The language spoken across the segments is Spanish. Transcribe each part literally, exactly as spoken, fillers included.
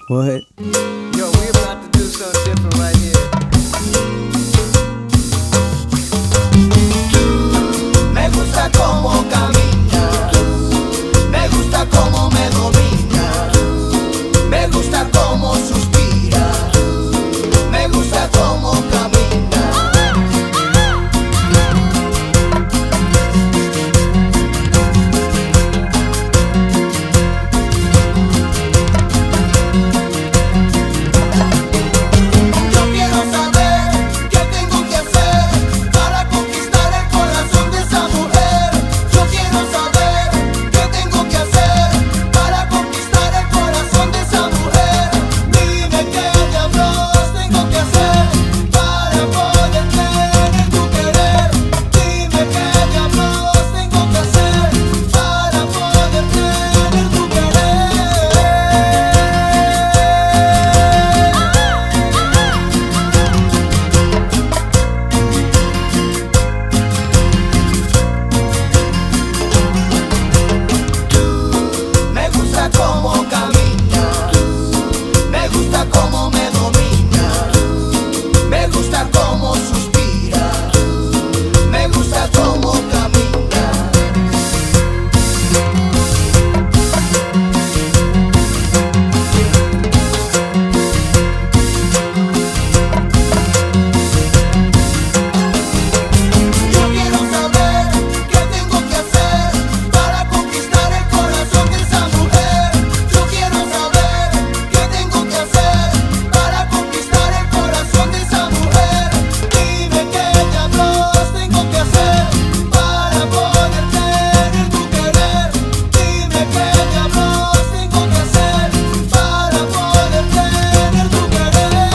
What? Yo, we about to do something different right here. Me gusta cómo caminas, me gusta cómo me dominas, me gusta cómo suspiras, me gusta cómo caminas. Yo quiero saber qué tengo que hacer para conquistar el corazón de esa mujer. Yo quiero saber qué tengo que hacer para conquistar el corazón de esa mujer. Dime qué diablos tengo que hacer para poder tener tu querer. Dime qué diablos tengo que hacer para poder tener tu querer. Me gusta cómo caminas, me gusta cómo me dominas, me gusta cómo suspiras, me gusta cómo caminas. Yo quiero saber qué tengo que hacer para conquistar el corazón de esa mujer. Yo quiero saber qué tengo que hacer para conquistar el corazón de esa mujer. Dime qué diablos tengo que hacer para poder tener tu querer. Dime qué diablos tengo que hacer para poder tener tu querer.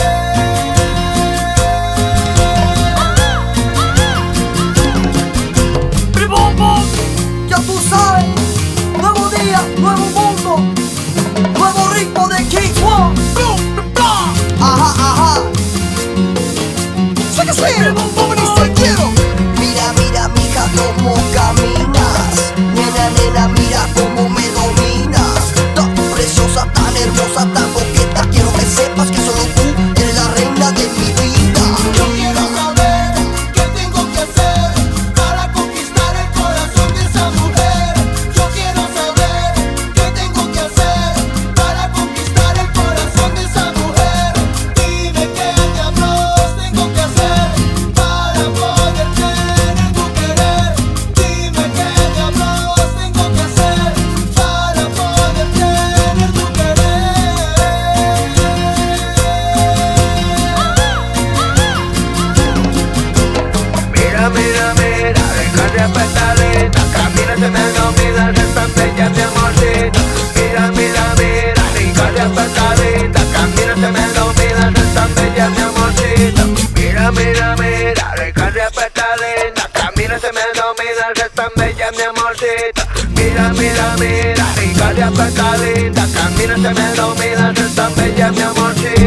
¡Bum, bum! Ya tú sabes, nuevo día, nuevo mundo, nuevo ritmo de King One. Ajá, ajá. Sé que sí, dice quiero. Mira, mira, mija, cómo caminas. Nena, nena, mira cómo me dominas. Tan preciosa, tan hermosa, tan coqueta. Quiero que sepas que solo tú eres la reina de mi vida. Yo quiero saber qué tengo que hacer para conquistar el corazón de esa mujer. Yo quiero saber qué tengo que hacer para conquistar el corazón de esa mujer. Dime qué diablos tengo que hacer para poder tener tu querer. Dime qué diablos tengo que hacer para poder tener tu querer. Mira, mira, mira, deja de apretar lenta. Camina, se me domina, es tan bella mi amorcito. Mira, mira, mira, deja de apretar lenta. Camina, se me domina, es tan bella mi amorcito. Mira, mira, mira, deja de apretar lenta. Camina, se me domina, es tan bella mi amorcito. Mira, mira, mira, deja de apretar lenta. Camina, se me domina, es tan bella mi amorcito.